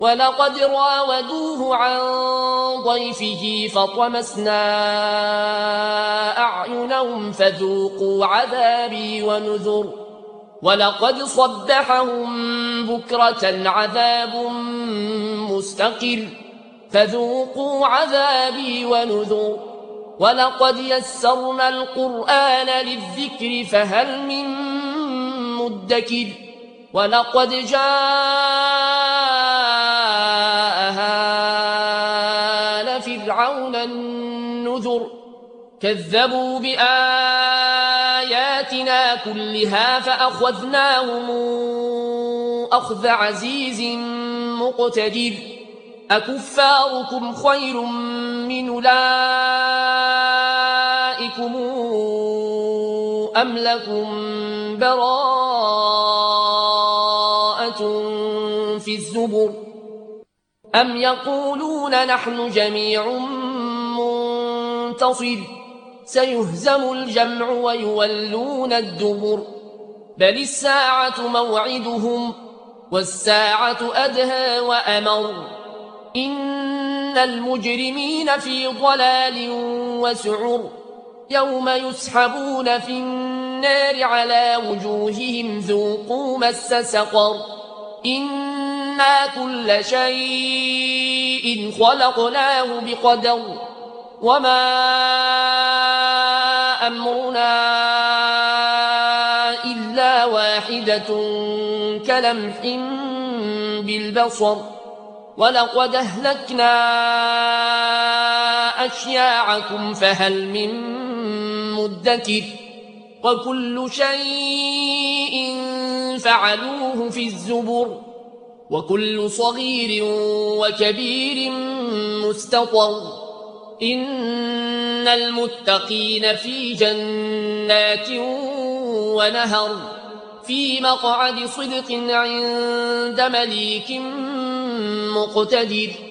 ولقد راودوه عن ضيفه فطمسنا أعينهم فذوقوا عذابي ونذر ولقد صبحهم بكرة عذاب مستقر فذوقوا عذابي ونذر ولقد يسرنا القرآن للذكر فهل من مدكر ولقد جاء آل فرعون النذر كذبوا بآياتنا كلها فأخذناهم أخذ عزيز مقتدر أكفاركم خير من أولئكم أم لكم براءة في الزبر أم يقولون نحن جميع منتصر سيهزم الجمع ويولون الدبر بل الساعة موعدهم والساعة أدهى وأمر إن المجرمين في ضلال وسعر يوم يسحبون في النار على وجوههم ذوقوا مس سقر إنا كل شيء خلقناه بقدر وما أمرنا إلا واحدة كلمح بالبصر ولقد أهلكنا أشياعكم فهل من مدكر وكل شيء فعلوه في الزبر وكل صغير وكبير مستطر إن المتقين في جنات ونهر في مقعد صدق عند مليك مقتدر